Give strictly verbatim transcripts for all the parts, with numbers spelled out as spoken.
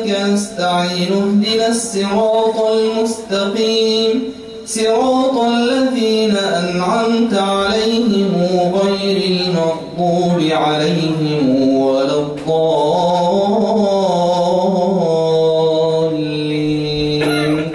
وإياك نستعين اهدنا الصراط المستقيم صراط الذين أنعمت عليهم غير المغضوب عليهم ولا الضالين.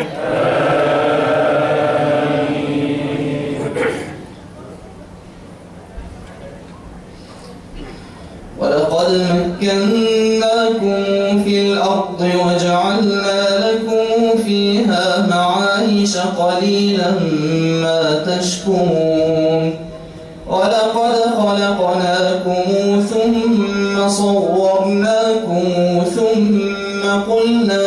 ولقد مكناكم في الأرض وجعلنا لكم فيها معايش قليلا ما تشكرون. ولقد خلقناكم ثم صورناكم ثم قلنا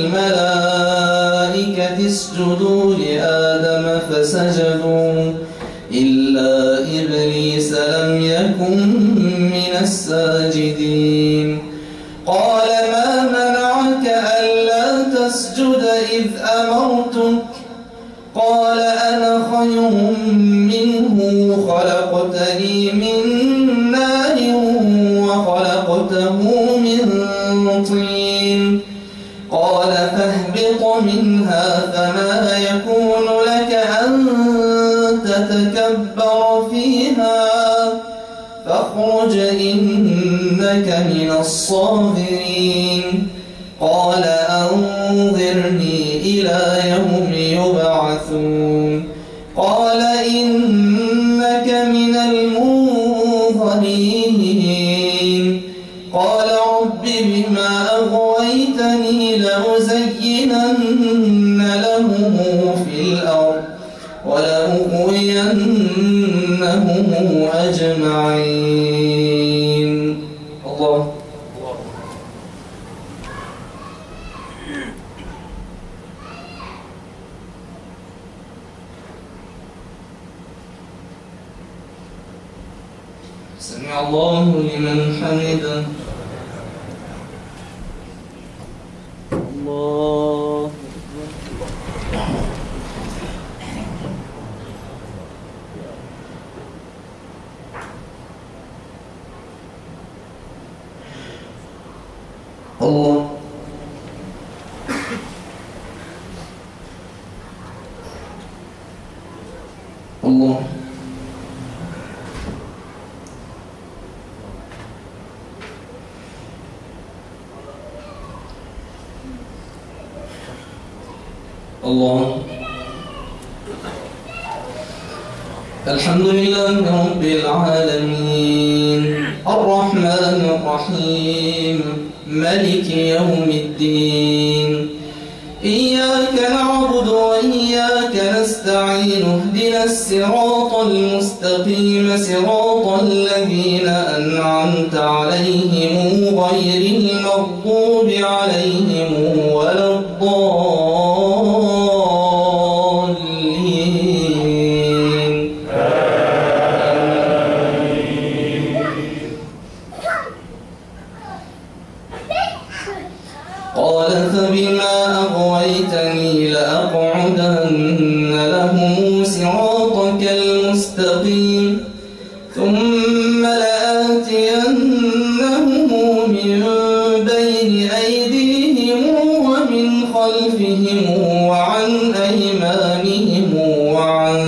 للملائكة اسجدوا لآدم فسجدوا إلا إبليس لم يكن من الساجدين. قال ما منعك ألا تسجد إذ أمرتك؟ قال أنا خير منه خلقتني من نار وخلقته من طين. قال فاهبط منها فما يكون لك أن تتكبر فيها فاخرج إنك من الصاغرين. قال أنظرني إلى يوم يبعثون. قال إنك من المنظرين. قال رب بما أغويتني لأزينن لهم في الأرض ولأغوينهم أجمعين. الله. سمع الله لمن حمده. الله الله. الله. الله. الحمد لله رب العالمين الرحمن الرحيم ملك يوم الدين. إياك نعبد وإياك نستعين اهدنا الصراط المستقيم صراط الذين أنعمت عليهم غير المغضوب عليهم ولا الضالين. قال فبما أغويتني لأقعدن لهم صراطك المستقيم ثم لآتينهم من بين أيديهم ومن خلفهم وعن أيمانهم وعن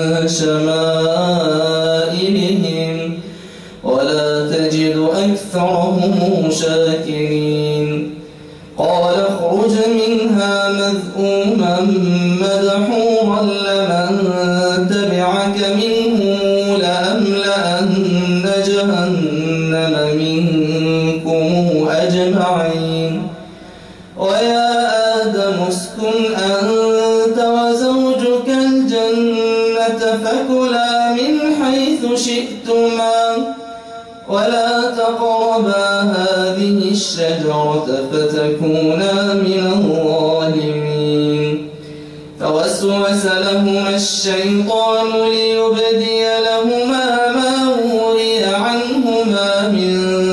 شمائلهم ولا تجد أكثرهم شاكرين. قال اخرج منها مذءوما مدحورا لمن تبعك منهم لأملأن جهنم منكم أجمعين. ويا آدم اسكن أنت وزوجك الجنة فكلا من حيث شئتما ولا تقربا هذه الشجرة فتكونا من الظالمين. فوسوس لهما الشيطان ليبدي لهما ما وري عنهما من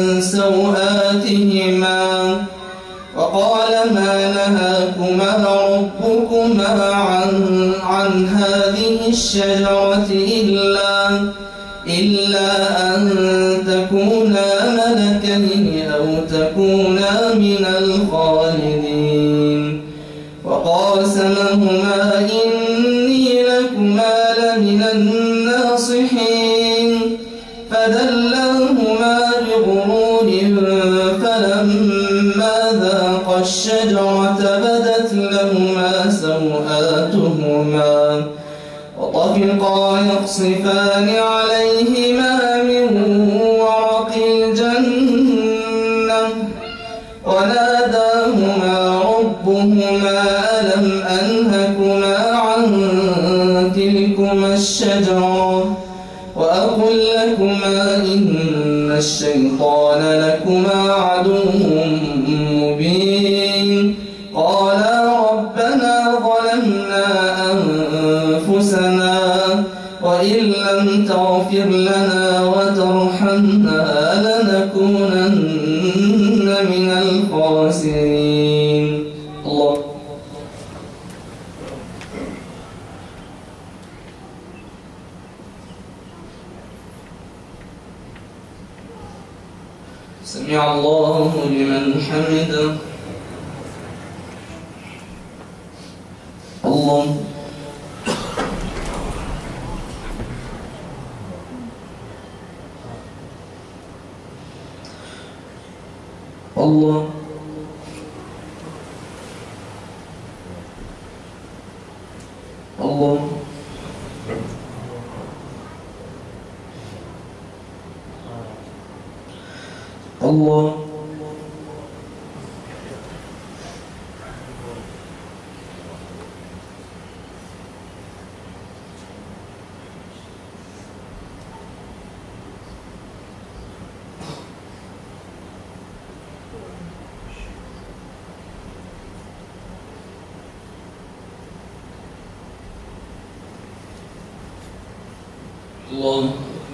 سوآتهما وقال ما نهاكما ربكما عن, عن هذه الشجرة إلا إلا أن تكونا ملكين أو تكونا من الخالدين. الخالدين وقاسمهما إني لكما لمن الناصحين فدلاهما بغرور فلما ذاقا الشجرة بدت لهما سوآتهما وطفقا يخصفان عليهما من ورق الجنة وناداهما ربهما ألم أنهكما عن تلكما الشجرة وأقل لكما إن الشيطان لكما عدو مبين قالا ربنا ظلمنا أنفسنا وإن لم تغفر لنا وترحمنا لنكونن من الخاسرين. الله سمع الله لمن حمده. الله الله الله الله الله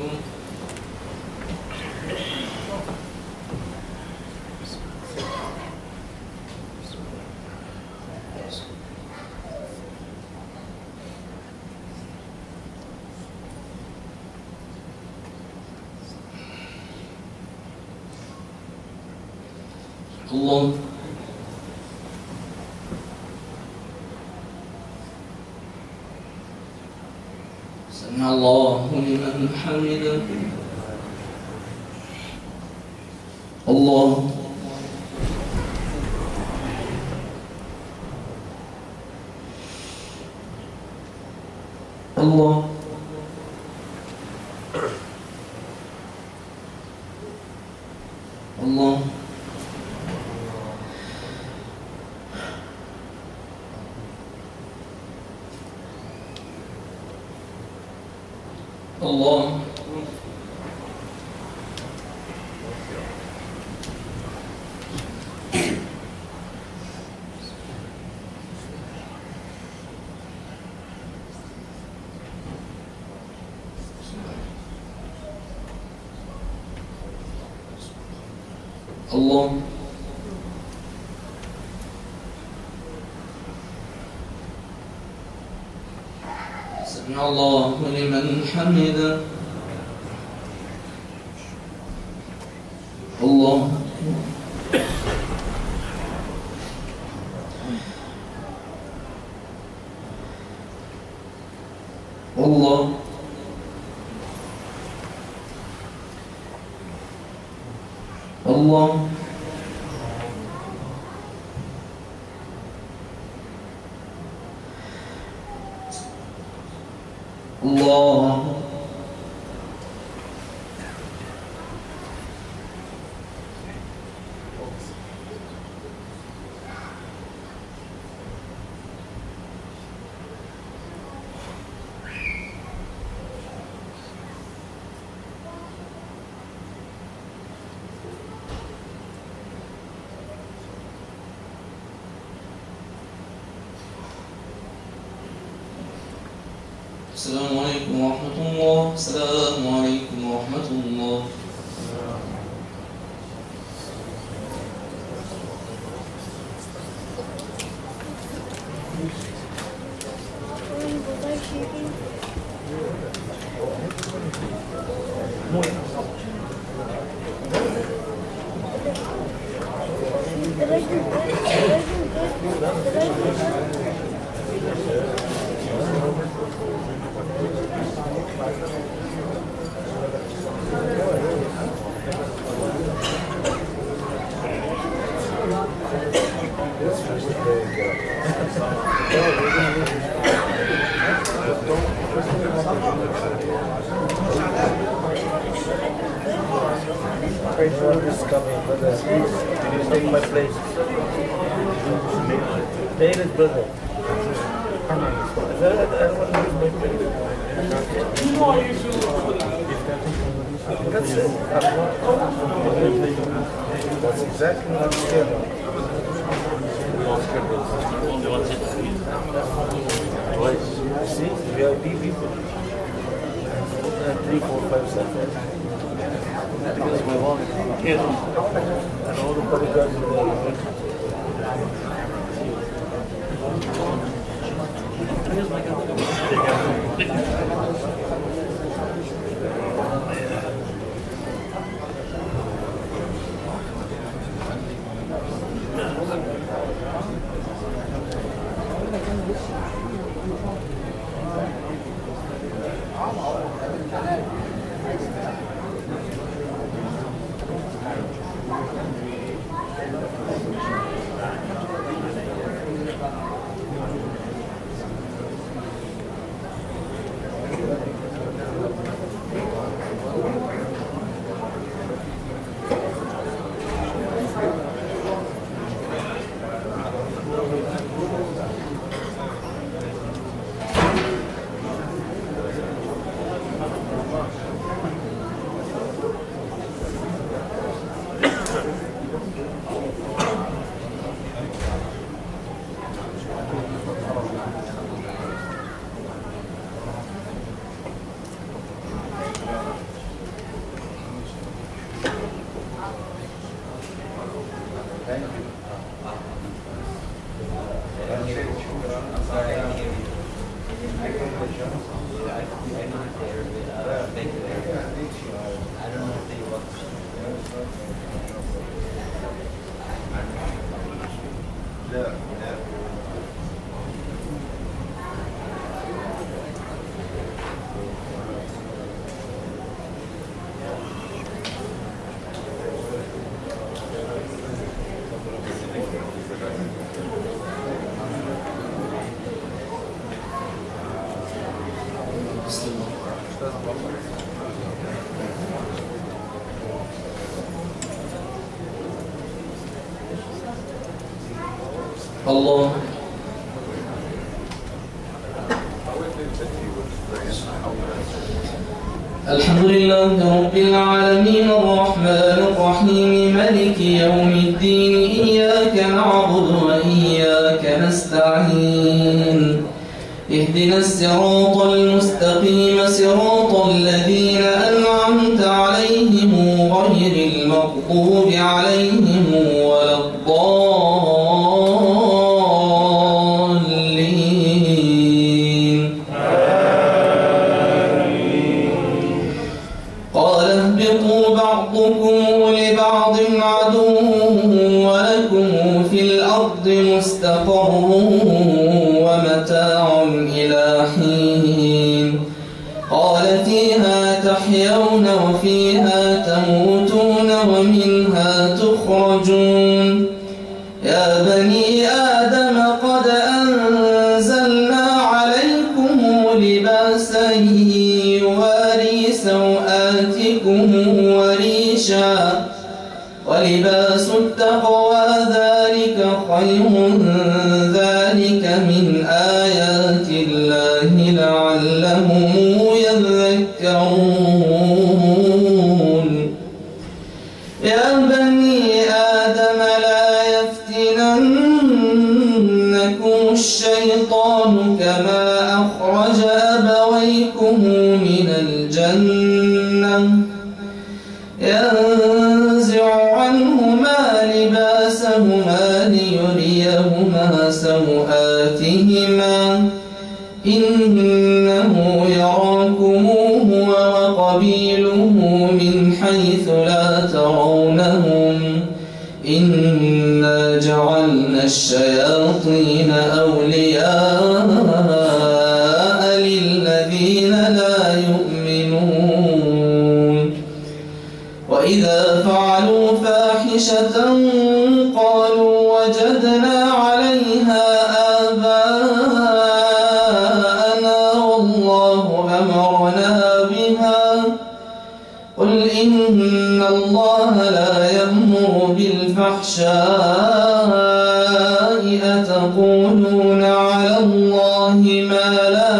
الله سمع الله لمن حمده. الله الله الله الله الله سمع الله لمن حمده. الله الله الله الله السلام عليكم ورحمة الله. السلام عليكم ورحمة الله. Давай. Take my place. David, brother. I don't want to lose my place. That's it. That's exactly what I'm scared of. See, V I P people. Three, four, five, seven. Because we want it. And all the bodyguards are there. الله. الحمد لله رب العالمين الرحمن الرحيم مالك يوم الدين إياك نعبد وإياك نستعين اهدنا الصراط المستقيم صراط الذين أنعمت عليهم غير المغضوب عليهم ولا الضالين. قال اهبطوا بعضكم لبعض عدو ولكم في الأرض مستقر ومتاع إلى حين. قال فيها تحيون وفيها تموتون ومنها تخرجون. يا بني آدم قد أنزلنا عليكم لباسا يواري سوآتكم وريشا ولباس التقوى ذلك خير ذلك من آيات الله لعلهم يذكرون. يا بني آدم لا يفتننكم الشيطان كما أخرج أبويكم من الجنة ينزع عنهما لباسهما ليريهما سوآتهما إنه يراكم هو وقبيله من حيث لا ترونهم إنا جعلنا يجعلون الشياطين أولياء للذين لا يؤمنون وإذا فعلوا فاحشة قالوا وجدنا عليها آباءنا والله أمرنا بها قل إن الله لا يأمر بالفحشاء أتقولون على الله ما لا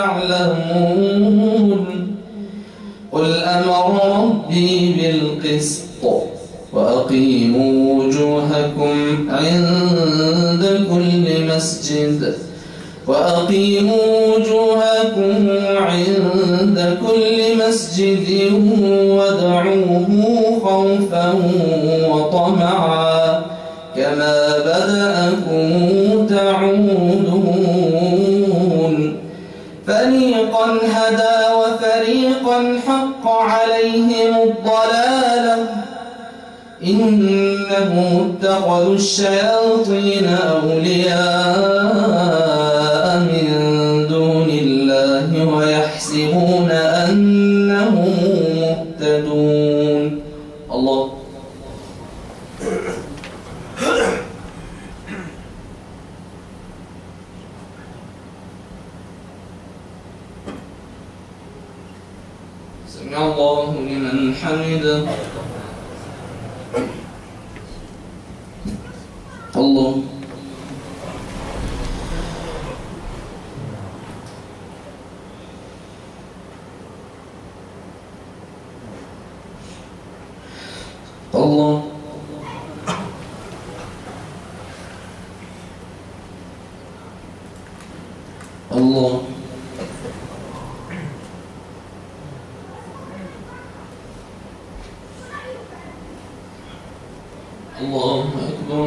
تعلمون قل أمر ربي بالقسط وأقيموا وجوهكم عند كل مسجد وأقيموا وجوهكم عند كل مسجد وادعوه خوفا وطمعا كما بدأكم تعودون فريقا هدى وفريقا حق عليهم الضلالة إنهم اتخذوا الشياطين أولياء من دون الله ويحسبون أنهم مهتدون. الله سمع الله لمن حمده. الله الله الله الله أكبر.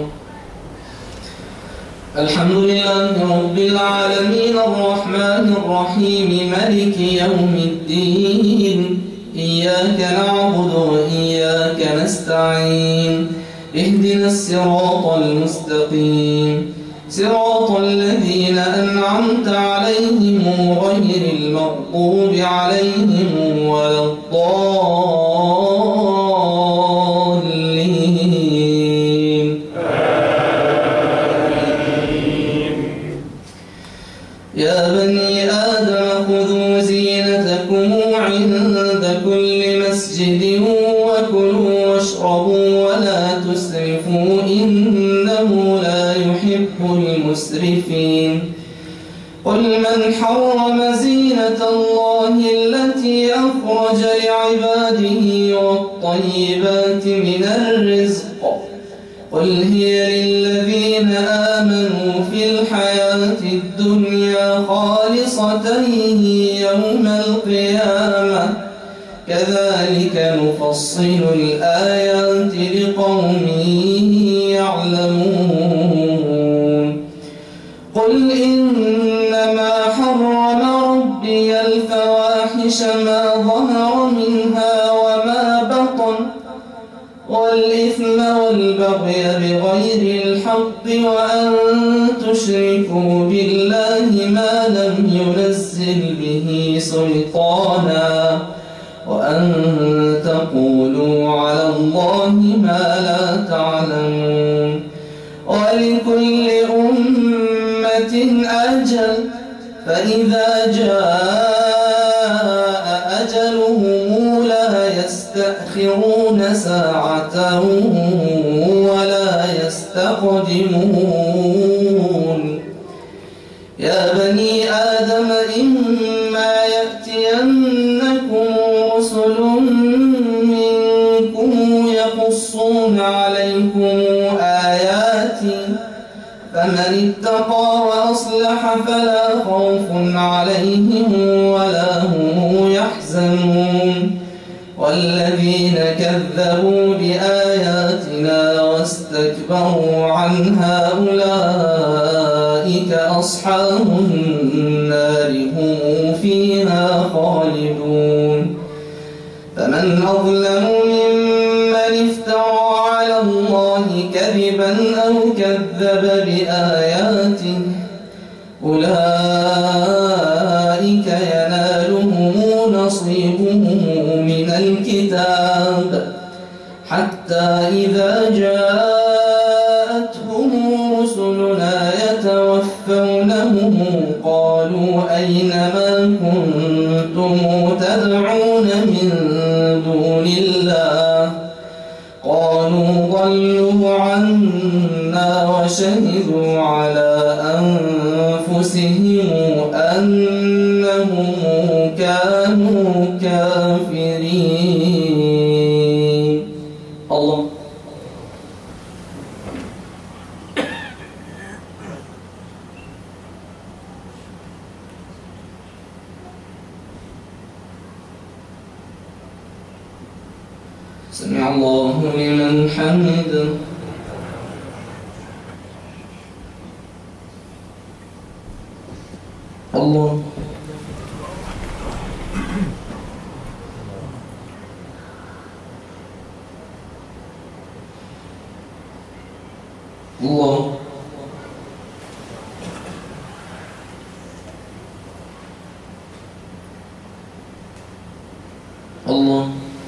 الحمد لله رب العالمين الرحمن الرحيم مالك يوم الدين إياك نعبد وإياك نستعين اهدنا الصراط المستقيم صراط الذين أنعمت عليهم غير المغضوب عليهم ولا الضالين. يا بني آدم خذوا زينتكم عند كل مسجد وكلوا واشربوا ولا تسرفوا إنه لا يحب المسرفين. قل من حرم زينة الله التي أخرج لعباده والطيبات من الرزق قل هي للذين آمنوا في الحياة الدنيا خالصة يوم القيامة كذلك نفصل الآيات لقوم يعلمون. قل إنما حرم ربي الفواحش ما ظهر منها وما بطن والإثم والبغي بغير الحق وأن تشركوا بالله ما لم ينزل به سلطانا وأن تقولوا على الله ما لا تعلمون. ولكل أمة أجل فإذا جاء أجلهم لا يستأخرون ساعة ولا يستقدمون. يا بني آدم إما يأتينكم رسل منكم يقصون عليكم آياتي فمن اتقى وأصلح فلا خوف عليهم ولا هم يحزنون. والذين كذبوا بآياتنا واستكبروا عنها أولئك أصحاب النار هم فيها خالدون. فمن أظلم ممن افترى على الله كذبا كاذبا أو كذب بآياته أولئك ينالهم نصيبهم من الكتاب حتى إذا جاءتهم رسلنا يتوفونهم قالوا أين ما كنتم تدعون من دون الله قالوا ضلوا عنا وشهدوا على أنفسهم أنهم كانوا كافرين. الله. سمع الله لمن حمده. الله. الله. الله.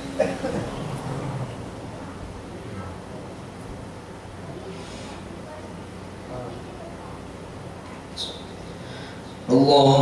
الله.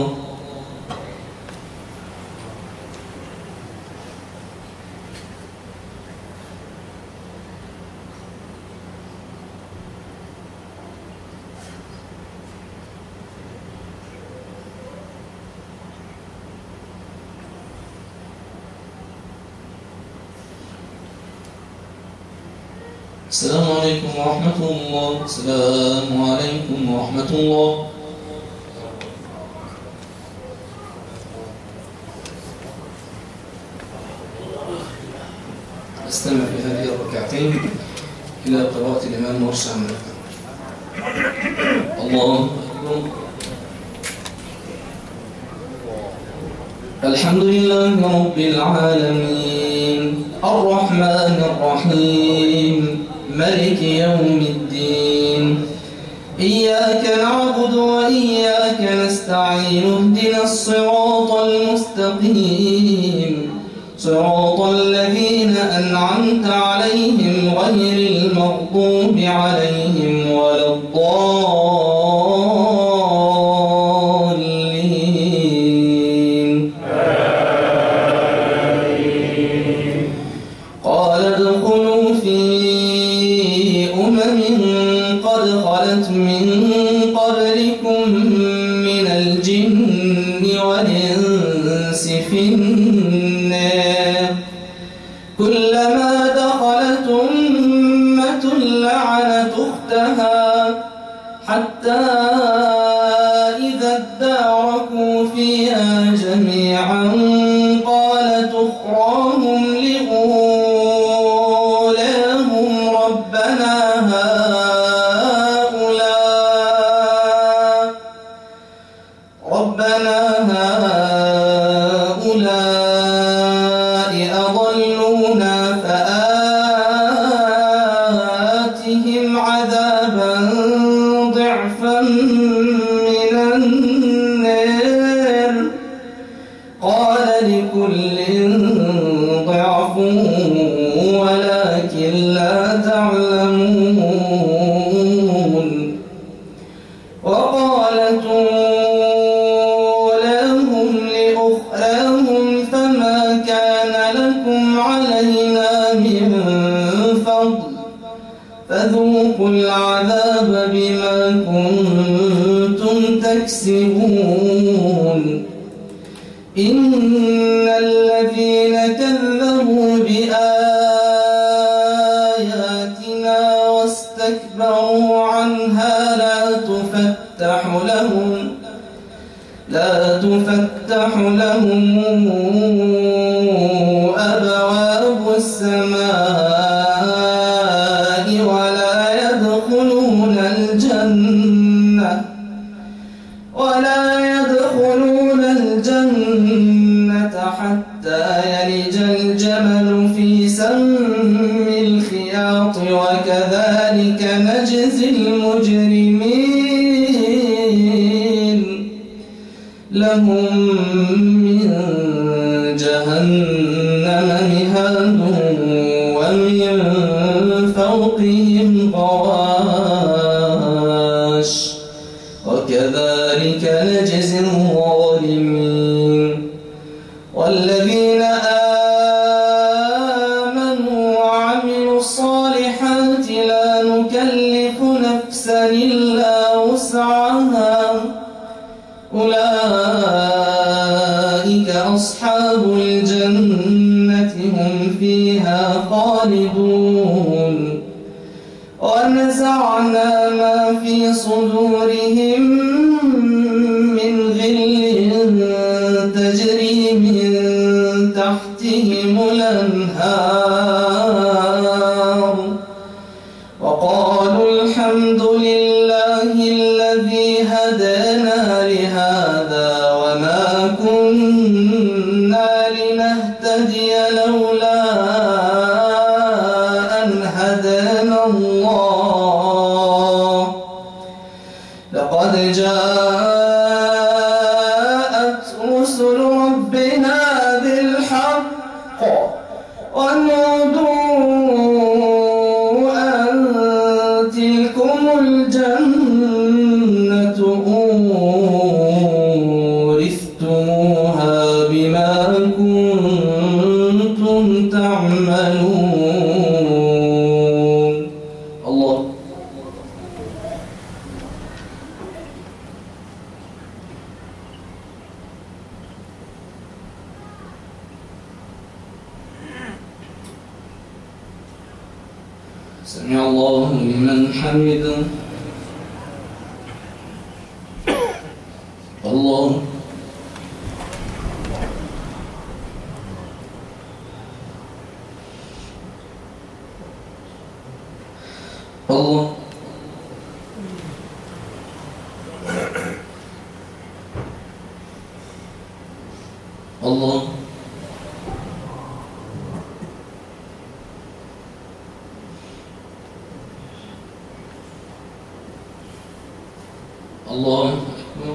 السلام عليكم ورحمة الله. السلام عليكم ورحمة الله. استمع في هذه الركعتين إلى قراءة الإمام ورش عن الله أكبر. الحمد لله رب العالمين الرحمن الرحيم ملك يوم الدين إياك نعبد وإياك نستعين اهدنا الصراط المستقيم صراط الذين أنعمت عليهم غير المغضوب عليهم ولا الضالين. قال ادخلوا في أمم قد خلت من قبلكم من الجن والإنس في النار كلما دخلت أمة لعنت أختها حتى إذا اداركوا فيها جميعا قالت أخراهم لأولاهم ربنا هؤلاء ربنا هؤلاء أضلونا فآتهم عذابا ضعفا من النار قال لكل ضعف ولكن لا تعلمون. وقالت أولاهم لأخراهم فما كان لكم علينا من فضل فذوقوا العذاب بما كنتم تكسبون. إن الذين كذبوا بآياتنا واستكبروا عنها لا تفتح لهم لا تفتح لهم أبواب السماء ولا يدخلون الجنة ولا يدخلون الجنة حتى يلج الجمل في سم الخياط وكذلك وكذلك نجزي المجرمين لهم من جهنم مهاد ومن فوقهم غواش وكذلك نجزي الظالمين والذين آمنوا وعملوا الصالحات لا نكلف نفسا إلا وسعها أولئك أصحاب الجنة هم فيها خالدون ونزعنا ما في صدورهم من غل تجري من تحتهم الأنهار وقالوا الحمد لله الذي هدانا لهذا وما كنا لنهتدي لولا أن هدانا الله لقد جاءت رسل ربنا بالحق ونودوا أن تلكم الجنة أورثتموها بما كنتم تعملون. الله. سمع الله لمن حمده. الله. الله. الله. الله أكبر.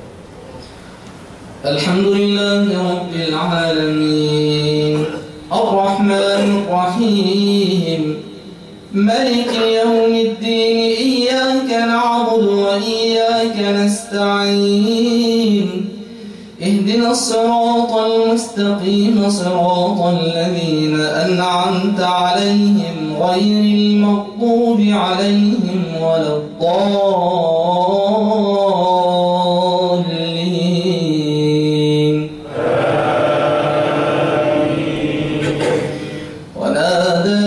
الحمد لله رب العالمين الرحمن الرحيم ملك يوم الدين إياك نعبد وإياك نستعين اهدنا الصراط المستقيم صراط الذين أنعمت عليهم غير المغضوب عليهم ولا الضالين. ونادى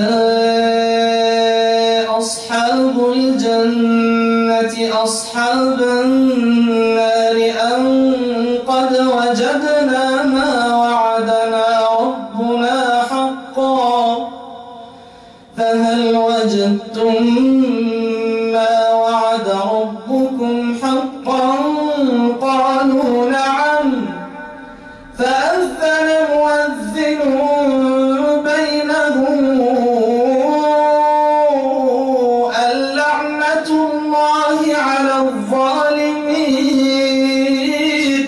أصحاب الجنة أصحاب النار أن قد وجدنا ما وعدنا ربنا حقا فهل وجدتم ما وعد ربكم حقا قالوا نعم فأذن مؤذن بينهم اللعنة الله على الظالمين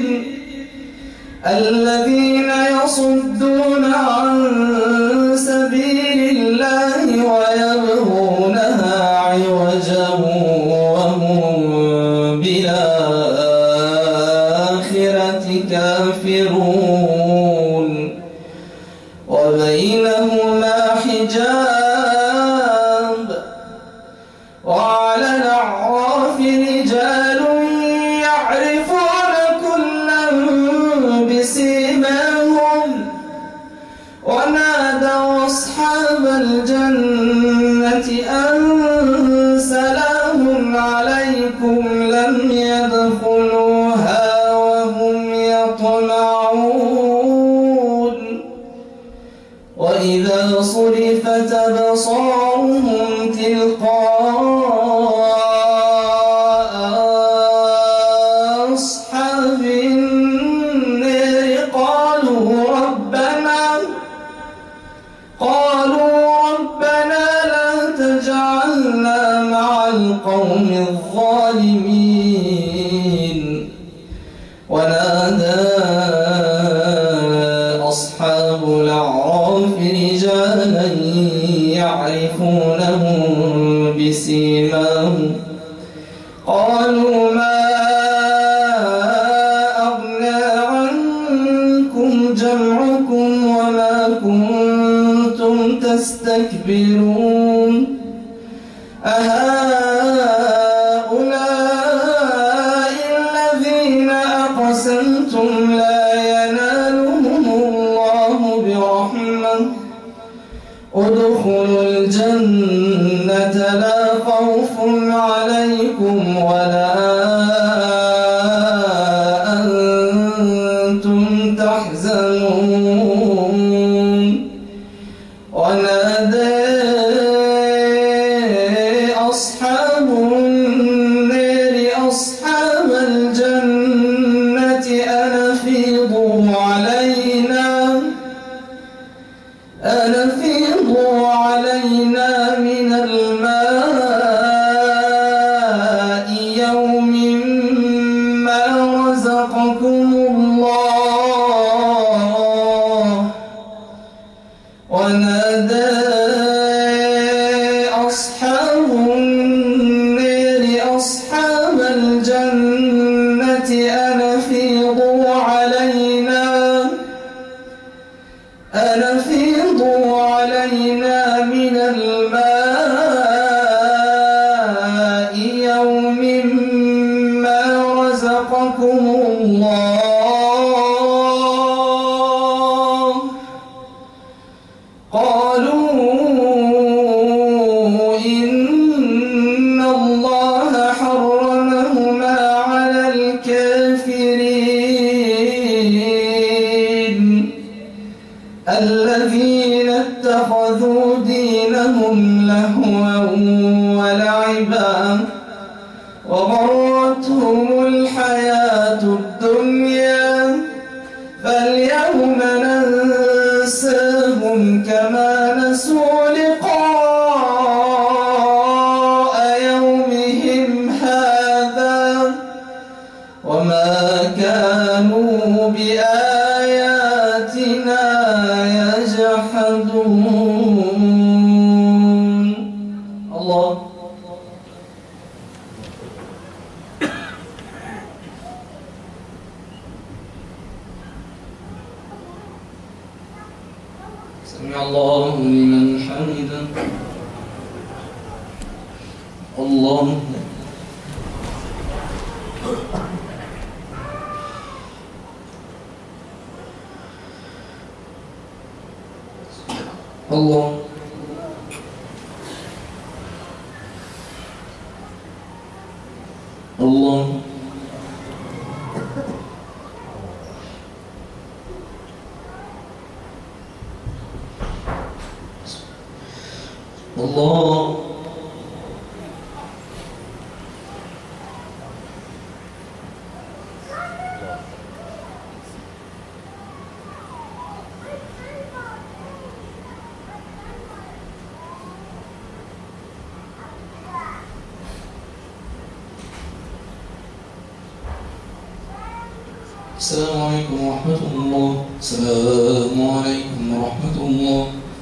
الذين يصدون عن سبيل الله ويبغونها عوجا وهم بالآخرة كافرون وبينهما حجاب وعلى الأعراف رجال يعرفون كلا بسيماهم ونادوا أصحاب الجنة أن سلام عليكم لم يدخلوها وهم يطمعون وإذا صرفت أبصارهم تلقاء أصحاب النار قالوا ربنا قالوا ربنا لا تجعلنا الظالمين. ونادى أصحاب الأعراف رجالا يعرفونهم بسيماهم قالوا ما أغنى عنكم جمعكم وما كنتم تستكبرون أهؤلاء الذين أقسمتم لا ينالهم الله برحمة ادخلوا الجنة لا خوف عليكم ولا أنتم تحزنون. ونادى أصحاب النار أصحاب الجنة أن أفيضوا علينا أن أفيضوا علينا من الماء يوم ما رزقكم الله. ونادى أصحاب النار أصحاب الجنة أن أفيضوا علينا أن أفيضوا علينا من الماء يوم ما رزقكم الله. قالوا إن الله حرمهما على الكافرين الذين اتخذوا دينهم لهوا ولعبا وغرتهم الحياة الدنيا فاليوم ننساهم كما نسوا لقاء يومهم هذا وما كانوا بآياتنا يجحدون. الله. سمع الله لمن حمده. الله. الله. الله. الله. السلام عليكم ورحمة الله. السلام عليكم ورحمة الله.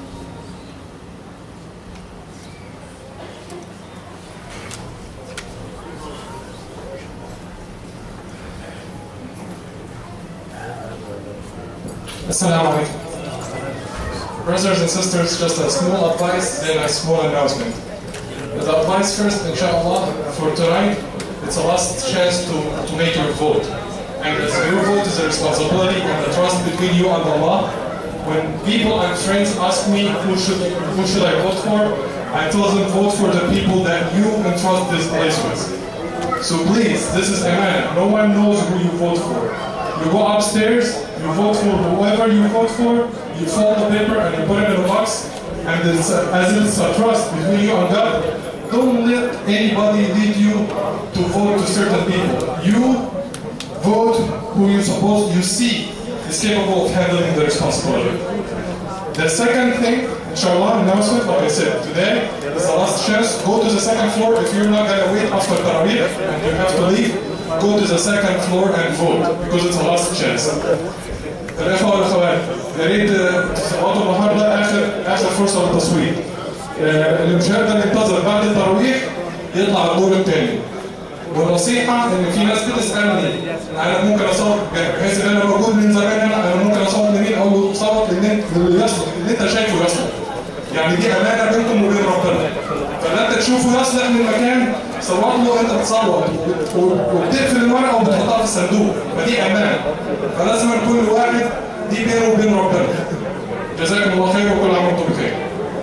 Assalamu alaikum. Brothers and sisters, just a small advice, then a small announcement. The advice first, inshallah, for tonight, it's a last chance to, to make your vote. And your vote is a responsibility and a trust between you and Allah. When people and friends ask me who should, who should I vote for, I tell them vote for the people that you entrust this place with. So please, this is Aman. No one knows who you vote for. You go upstairs, you vote for whoever you vote for, you fold the paper and you put it in a box, and it's, uh, as it's a trust between you and God, don't let anybody lead you to vote to certain people. You vote who you suppose you see is capable of handling the responsibility. The second thing, Inshallah, announcement, like I said, today is the last chance. Go to the second floor if you're not gonna wait after Tarawih and you have to leave. Go to the second floor and vote because it's the last chance. الإخوة والأخوات، يا ريت تقعدوا النهارده آخر آخر فرصة للتصويت. اللي مش هيقدر ينتظر بعد التراويح يطلع الدور الثاني. والنصيحة إن في ناس بتسألني أنا ممكن أصوت بحيث إن أنا موجود من زمان هنا أنا ممكن أصوت لمين أو له صوت اللي يصلح اللي أنت شايفه يصلح. يعني دي أمانة بينكم وبين ربنا. فلا أنت تشوفه يصلح من مكان صوت له أنت تصوت وبتقفل الورقة وبتحطها في الصندوق فدي أمانة. فلازم كل واحد دي بينه وبين ربنا. جزاكم الله خير وكل عام وأنتم بخير.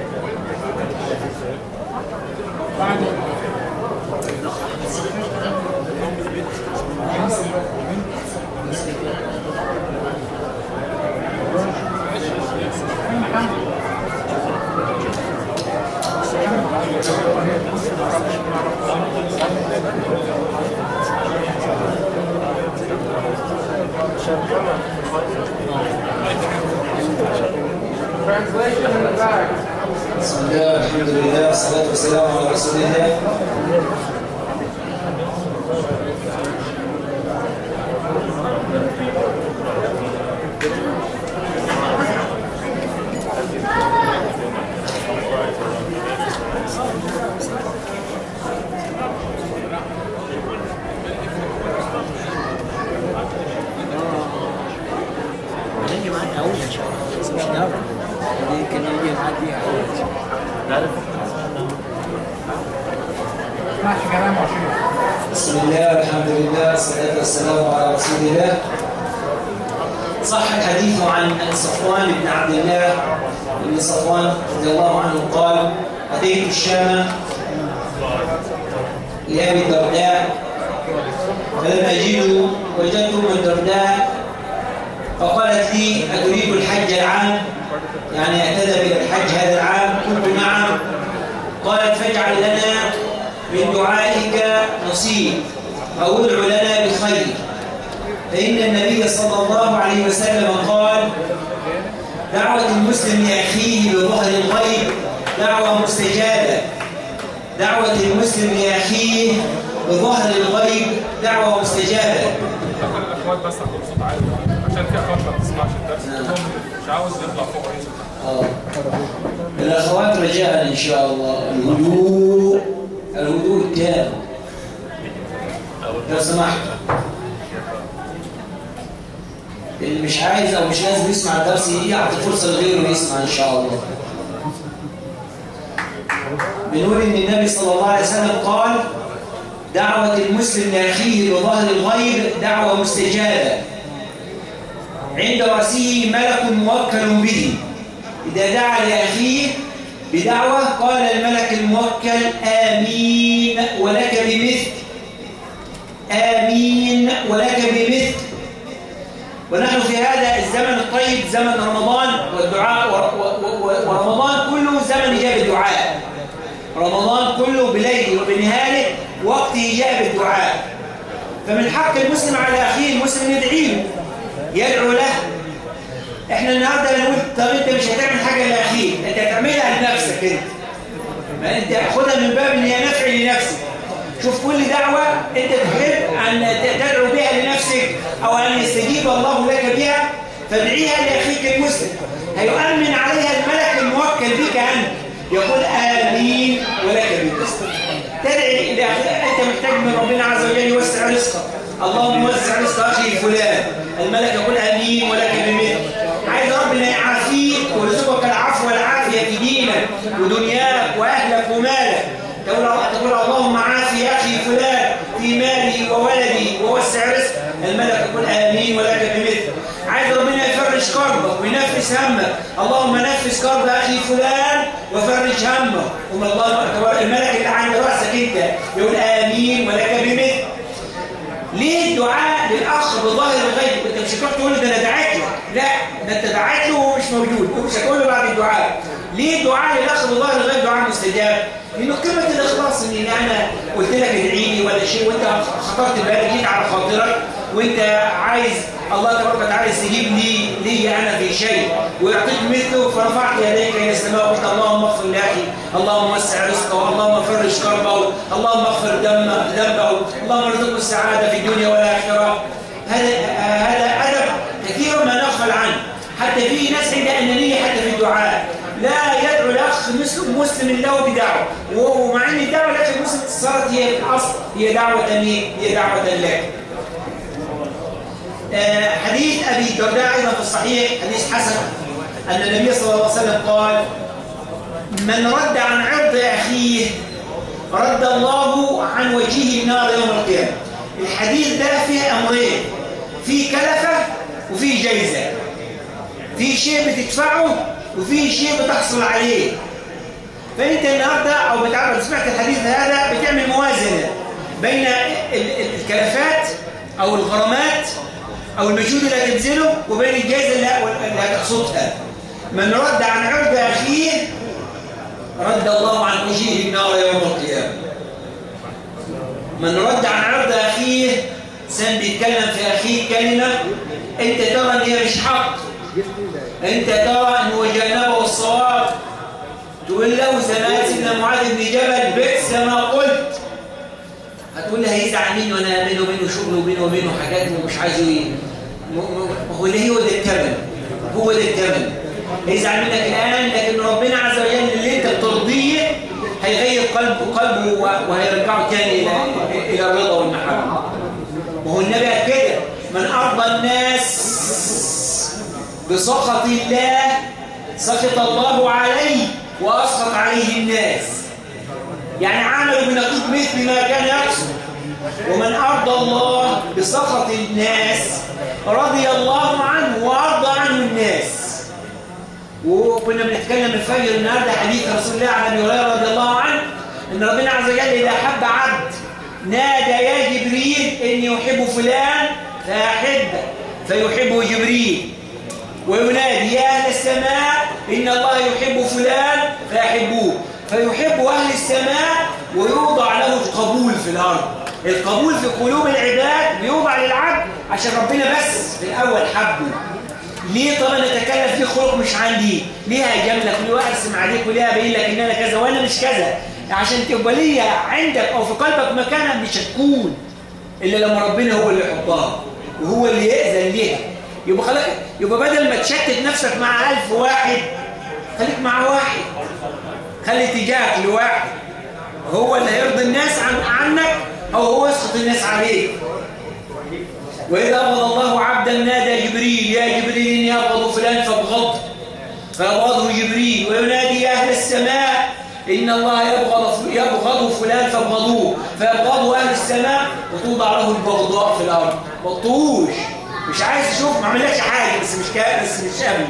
بسم الله الحمد لله والصلاة والسلام على رسول الله. بسم الله الحمد لله والصلاة والسلام على رسول الله. صح الحديث عن صفوان بن عبد الله بن صفوان رضي الله عنه قال: أتيت الشام لأبي الدرداء فلم أجده وجدت أم الدرداء فقالت لي: أتريد الحج العام؟ يعني أعتذر إلى الحج هذا العام؟ قلت: نعم. قالت: فاجعل لنا من دعائك نصيب أو ادع لنا بخير، فإن النبي صلى الله عليه وسلم قال: دعوة المسلم لأخيه بظهر الغيب دعوة مستجابة. دعوة المسلم لأخيه بظهر الغيب دعوة مستجابة. الأخوات بس عندهم صوت عالي عشان في أخوات ما بتسمعش الدرس مش عاوز يطلع فوق اه الأخوات رجاء إن شاء الله الهدوء الهدوء التام لو سمحت. اللي مش عايز أو مش لازم يسمع الدرس يعطي فرصة لغيره يسمع إن شاء الله. بنقول إن النبي صلى الله عليه وسلم قال: دعوة المسلم لأخيه بظهر الغيب دعوة مستجابة. عند رأسه ملك موكل به، إذا دعا لأخيه بدعوة قال الملك الموكل: آمين ولك بمثل، آمين ولك بمثل. ونحن في هذا الزمن الطيب زمن رمضان والدعاء، ورمضان كله زمن إجابة الدعاء. رمضان كله بليله وبنهاره وقت إجابة الدعاء. فمن حق المسلم على أخيه المسلم يدعي له، يدعو له. احنا النهارده بنقول: طب انت مش هتعمل حاجه لاخيك، انت هتعملها لنفسك انت. ما انت خدها من باب ان هي نفع لنفسك. شوف كل دعوه انت تحب ان تدعو بها لنفسك او ان يستجيب الله لك بها فادعيها لاخيك المسلم، هيؤمن عليها الملك الموكل بك انت، يقول: آمين ولك بمثل. تدعي إذا أنت محتاج من ربنا عز وجل يوسع رزقك، اللهم وسع رزق أخي فلان، الملك يقول: آمين ولك بمثل. عايز ربنا يعافيك ويرزقك العفو والعافية في دينك ودنياك وأهلك ومالك، تقول تقول اللهم عافي أخي فلان في مالي وولدي ووسع رزق، الملك يقول: آمين ولك بمثل. عايز ربنا يفرج كربك وينفس همك، اللهم نفس كرب أخي فلان وفرج همه، ثم الله الملك اللي عند رأسك أنت يقول: آمين ولك بمثل. ليه الدعاء للأخ بظاهر الغيب؟ أنت مش هتروح تقول له: ده أنا دعيت له، لا، ده أنت دعيت له وهو مش موجود، ومش هتقول له بعد الدعاء. ليه الدعاء للأخ بظاهر الغيب دعاء مستجاب؟ لأنه قمة الإخلاص إن أنا قلت لك ادعي لي ولا شيء وأنت خطرت بالك جيت على خاطرك وأنت عايز الله تبارك وتعالى يستجيب لي لي أنا في شيء ويعطيك مثله، فرفعت يديك إلى السماء وقلت اللهم اغفر لأخي، اللهم وسع رزقه، اللهم فرج كربه، اللهم اغفر ذنبه، اللهم ارزقه السعادة في الدنيا والآخرة. هذا هذا أدب كثير ما نغفل عنه. حتى في ناس عندها أنانية حتى في الدعاء، لا يدعو الأخ مسلم مسلم له بدعوة، ومع أن الدعوة الأخ المسلم صارت هي الأصل، هي دعوة لي، هي دعوة لك. آه حديث أبي الدرداء أيضا في الصحيح حديث حسن أن النبي صلى الله عليه وسلم قال: من رد عن عرض أخيه رد الله عن وجهه النار يوم القيامة. الحديث ده فيه أمرين، فيه كلفة وفيه جايزة، فيه شيء بتدفعه وفيه شيء بتحصل عليه. فأنت النهاردة أو بتعرف سمعت الحديث هذا بتعمل موازنة بين الكلفات أو الغرامات أو المجهود اللي هتبذله وبين الجائزة اللي هتقصدها. من رد عن عرض أخيه رد الله عن وجهه النار يوم القيامة. من رد عن عرض أخيه سن بيتكلم في أخيه كلمة أنت ترى أن هي مش حق، أنت ترى أن وجنبه الصواب، تقول له زمان سيدنا معاذ بن جبل بئس ما قلت، هتقول له هيزعل مني وانا بينه وبينه شغل وبينه وبينه حاجات ومش عايزه. هو اللي هو ده الثمن، هو ده الثمن. هيزعل منك الآن، لكن ربنا عز وجل اللي انت بترضيه هيغير قلبه قلبه وهيرجعه تاني الى الى الرضا والمحبه. وهو النبي كده: من ارضى الناس بسخط الله سخط الله عليه واسخط عليه الناس. يعني عملوا بنقيض مثل ما كان يقصد. ومن أرضى الله بسخط الناس رضي الله عنه وأرضى عنه الناس. وكنا بنتكلم الفجر النهارده حديث رسول الله عن أبي هريرة رضي الله عنه إن ربنا عز وجل إذا حب عبد نادى يا جبريل إني أحب فلان فأحبه فيحبه جبريل، وينادي يا أهل السماء إن الله يحب فلان فيحبوه فيحب أهل السماء ويوضع له القبول في الأرض. القبول في قلوب العباد بيوضع للعبد عشان ربنا بس في الأول حبه. ليه؟ طبعا نتكلم فيه خلق مش عندي، ليه هيجاملك وليه أقسم عليك وليه أبين لك إن أنا كذا وأنا مش كذا، عشان تبقى ليا عندك أو في قلبك مكانها مش هتكون إلا لما ربنا هو اللي يحطها وهو اللي يأذن ليها. يبقى خلاص، يبقى بدل ما تشتت نفسك مع ألف واحد خليك مع واحد، خلي اتجاهك لواحد هو اللي هيرضي الناس عن عنك أو هو يسخط الناس عليك. وإذا أبغض الله عبدا نادى جبريل يا جبريل إني أبغض فلان فابغضه فأبغضه جبريل، وينادي يا أهل السماء إن الله يبغض يبغض فلان فابغضوه فيبغضه أهل السماء وتوضع له البغضاء في الأرض. بطوش مش عايز تشوف، ما عملكش حاجة بس مش كا بس مش قابل.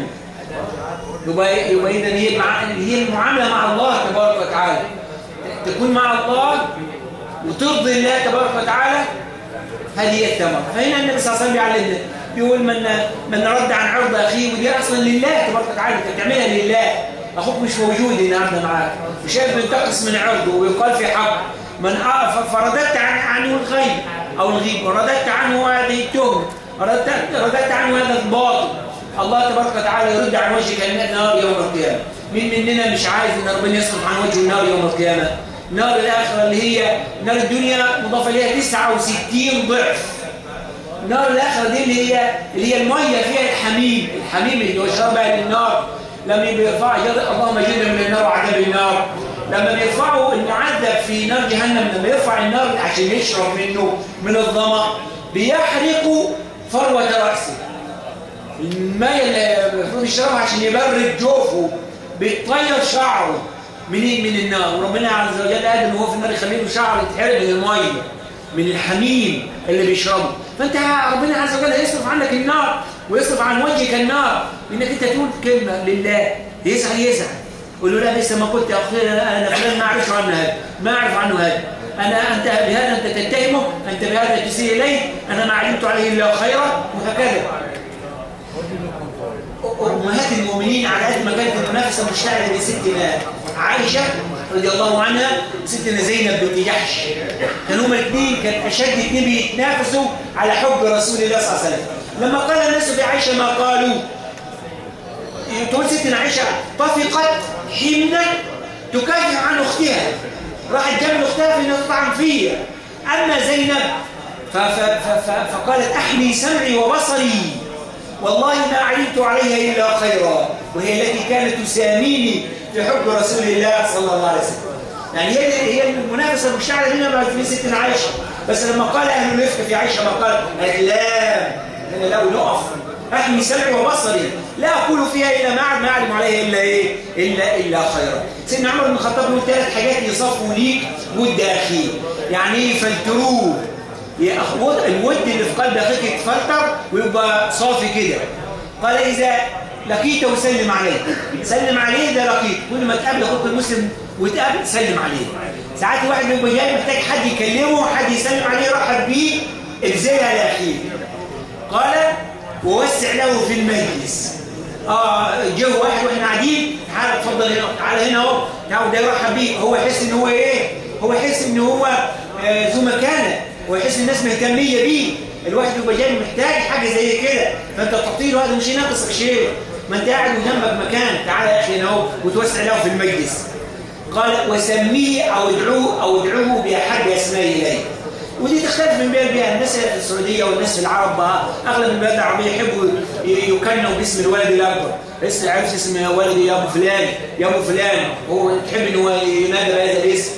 يبقى يبقى إذا هي هي المعاملة مع الله تبارك وتعالى، تكون مع الله وترضي الله تبارك وتعالى، هذه هي الثمرة. فهنا النبي صلى الله عليه وسلم بيعلمنا بيقول من من رد عن عرض أخيه، ودي أصلا لله تبارك وتعالى، أنت بتعملها لله. أخوك مش موجود النهارده معاك، مش قادر ينتقص من عرضه ويقال في حق من فرددت عن عنه الغيب أو الغيب، ورددت عنه هذه التهمة، رددت رددت عنه هذا الباطل، الله تبارك وتعالى يرد عن وجهك النار يوم القيامة. مين مننا مش عايز ان ربنا يصرف عن وجهه النار يوم القيامة؟ نار الآخرة اللي هي نار الدنيا مضاف إليها تسعة وستين ضعف. نار الآخرة دي اللي هي اللي هي المية فيها الحميم، الحميم اللي هو شربها للنار. لما بيرفع اللهم اجرنا من النار وعذاب النار. لما بيرفعوا المعذب في نار جهنم، لما يرفع النار عشان يشرب منه من الظما بيحرق فروة رأسه. الماء اللي المفروض يشربها عشان يبرد جوفه بيطير شعره منين؟ من النار. وربنا عز وجل قال وهو في النار يخليه شعره يتحرق من الميه من الحميم اللي بيشربه. فانت ربنا عز وجل هيصرف عنك النار ويصرف عن وجهك النار انك انت تقول كلمه لله. يزعل يزعل قول له لا لسه ما قلت يا اخي انا فلان ما اعرفش عنه هذا، ما اعرف عنه هذا، انا انت بهذا انت تتهمه، انت بهذا تسيء اليه، انا ما علمت عليه الا خيرا، وهكذا. أمهات المؤمنين على قد ما كانت المنافسة مشتعلة بستنا عائشة رضي الله عنها وستنا زينب بنت جحش. كانوا هما الاثنين كان اشد اثنين بيتنافسوا على حب رسول الله صلى الله عليه وسلم. لما قال الناس بعائشه ما قالوا، تقول ستنا عائشه طفقت حمنه تكافح عن اختها، راحت جنب اختها في انها تطعن فيها. اما زينب فقالت احمي سمعي وبصري والله ما علمت عليها الا خيرا، وهي التي كانت تساميني في حب رسول الله صلى الله عليه وسلم. يعني هي هي المنافسه المشتعله بينها بعد في ستنا عائشه. بس لما قال اهل الرفق في عائشه ما قال قالت لا انا لو نقف احمي سمعي وبصري لا اقول فيها الا ما ما اعلم عليها الا ايه الا الا خيرا. سيدنا عمر بن الخطاب له ثلاث حاجات يصفوا ليك ود اخيه، يعني ايه فلتروه، الود اللي في قلب اخيك يتفلتر ويبقى صافي كده. قال اذا لقيته سلم عليه، سلم عليه ده لقيت، كل ما تقابل اخوك المسلم وتقابل سلم عليه. ساعات الواحد بيبقى جاي محتاج حد يكلمه، حد يسلم عليه يرحب بيه، ابذلها لاخيه. قال ووسع له في المجلس. اه جو واحد واحنا قاعدين تعالى اتفضل هنا، تعالى هنا اهو، تعالى ده يرحب بيه، هو يحس ان هو ايه؟ هو يحس ان هو آه ذو مكانه، ويحس الناس مهتميه بيه. الواحد يبقى جاي محتاج حاجه زي كده، فانت تعطيه له، هذا مش ينقصك شيء، ما انت قاعد وجنبك مكان، تعالى يا اخي هنا اهو وتوسع له في المجلس. قال وسميه او ادعوه او ادعوه باحب اسمائه اليه. ودي تختلف من بين بها الناس في السعوديه والناس في العرب بقى. اغلب البلاد العربيه يحبوا يكنوا باسم الولد الاكبر، اسم عرفت اسم ولدي يا ابو فلان يا ابو فلان، هو تحب ان هو ينادى بهذا الاسم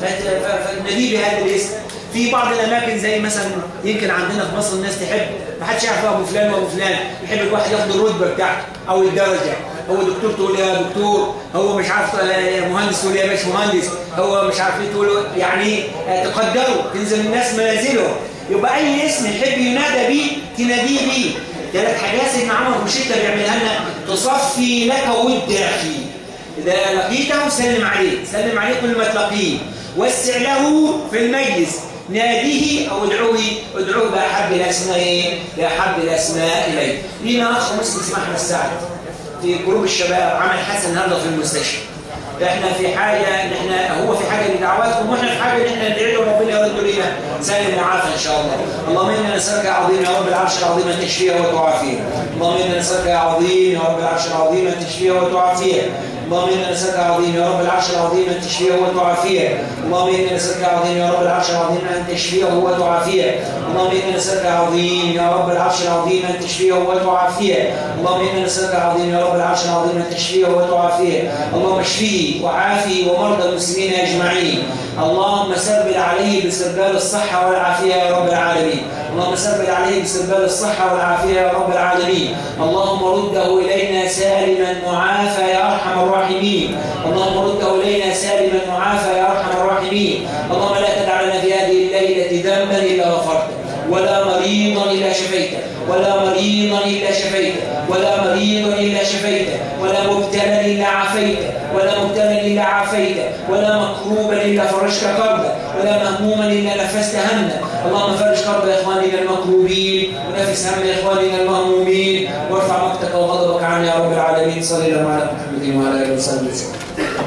فناديه بهذا الاسم. في بعض الاماكن زي مثلا يمكن عندنا في مصر الناس تحب ما حدش يعرف ابو فلان وابو فلان، يحب الواحد ياخد الرتبه بتاعته او الدرجه، هو دكتور تقول يا دكتور، هو مش عارف مهندس تقول يا باش مهندس، هو مش عارف ايه تقول يعني تقدره، تنزل الناس منازله. يبقى اي اسم يحب ينادى بيه تناديه بيه. ثلاث حاجات سيدنا عمر بن الخطاب بيعملها لنا تصفي لك ود اخي. اذا لقيته سلم عليه، سلم عليه كل ما تلاقيه، وسع له في المجلس، ناديه او ادعوه ادعوه باحب الاسماء باحب الاسماء اليه. لينا اخ مسلم اسمه احمد سعد في جروب الشباب عمل حسن النهارده في المستشفى. احنا في حاجه ان احنا هو في حاجه لدعواتكم واحنا في حاجه ان احنا ندعي له ربنا يرد لنا سالم وعافى ان شاء الله. اللهم انا نسالك يا عظيم يا رب العرش العظيم ان تشفيه وتعافيه. اللهم انا نسالك يا عظيم يا رب العرش العظيم ان تشفيه وتعافيه. اللهم انا نسالك يا عظيم يا رب العرش العظيم ان تشفيه وتعافيه. اللهم انا نسالك يا عظيم يا رب العرش العظيم ان تشفيه وتعافيه. اللهم انا نسالك يا عظيم يا رب العرش العظيم ان تشفيه وتعافيه. اللهم انا نسالك يا عظيم يا رب العرش العظيم ان تشفيه وتعافيه. اللهم اشفيه وعافي ومرضى المسلمين اجمعين. اللهم سربل عليه بسربال الصحه والعافيه يا رب العالمين. اللهم سربل عليه بسربال الصحه والعافيه يا رب العالمين. اللهم رده الينا سالما معافى يا ارحم الراحمين. اللهم رده الينا سالما معافى يا ارحم الراحمين. اللهم لا تدع لنا في هذه الليله ذنبا الا غفرته، ولا مريضا الا شفيته، ولا مريضا الا شفيته، ولا مريضا الا شفيته، ولا مبتلا الا عافيته، ولا مبتلا الا عافيته، ولا مكروبا الا فرجت كربه، ولا مهموما الا نفست همه. اللهم فرج كرب اخواننا المكروبين، ونفس هم اخواننا المهمومين، وارفع مقتك وغضبك عنا يا رب العالمين. صلى الله على محمد وعلى اله وصحبه وسلم.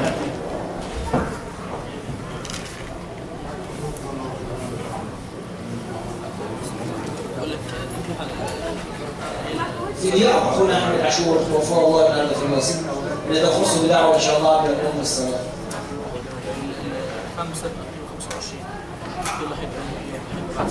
سيدي أخونا أحمد عاشور توفاه الله من في المصر نتخص بدعوة إن شاء الله قبل اليوم الصلاة. خمسة خمسة وعشرين كل حد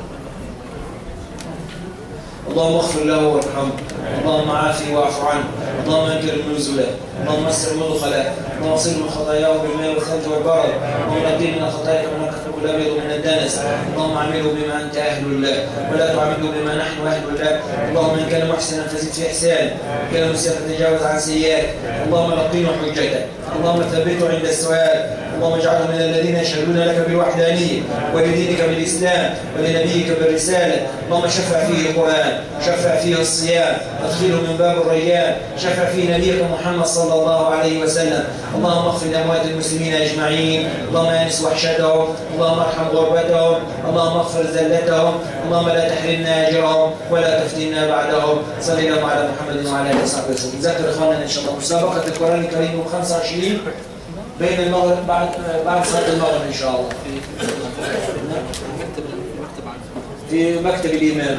اللهم اغفر له وارحمه، اللهم عافه واعف عنه، اللهم انكر النزلاء، اللهم اسر مدخلا، اللهم اغسل من خطاياه بالماء والثلج والبرد، اللهم نقيه من خطاياك من كتب الابيض من الدنس، اللهم اعمله بما انت اهل له ولا تعامله بما نحن اهل له. اللهم ان كان محسنا فزد في احسانه، ان كان مسيئا فتجاوز عن سيئاته. اللهم لقنه حجته، اللهم ثبته عند السؤال، اللهم اجعله من الذين يشهدون لك بالوحدانيه ولدينك بالاسلام ولنبيك بالرساله. اللهم شفع فيه القران، شفع فيه الصيام، ادخله من باب الريان، شفع فيه نبيك محمد صلى الله عليه وسلم. اللهم اغفر لاموات المسلمين اجمعين، اللهم انس وحشتهم، اللهم ارحم غربتهم، اللهم اغفر زلتهم، اللهم لا تحرمنا اجرهم ولا تفتنا بعدهم. صلى الله على محمد وعلى اله وصحبه وسلم. ذكر اخواننا ان شاء الله مسابقه القران الكريم خمسة وعشرين بين المغرب بعد بعد صلاة المغرب إن شاء الله في مكتب الإمام.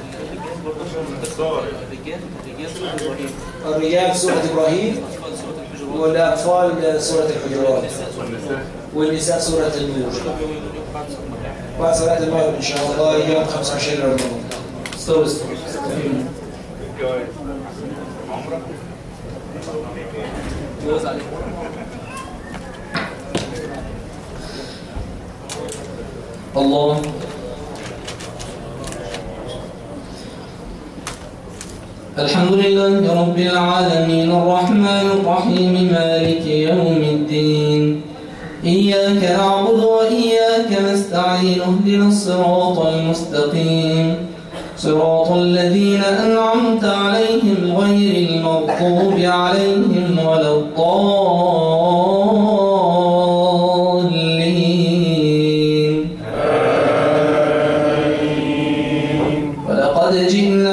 الرجال سورة إبراهيم، والأطفال سورة الحجرات، والنساء سورة النور بعد صلاة المغرب إن شاء الله يوم خمسة وعشرين رمضان. استوى استوى الله. الحمد لله رب العالمين الرحمن الرحيم مالك يوم الدين إياك نعبد وإياك نستعين اهدنا الصراط المستقيم صراط الذين أنعمت عليهم غير المغضوب عليهم ولا الضالين. ولقد جئنا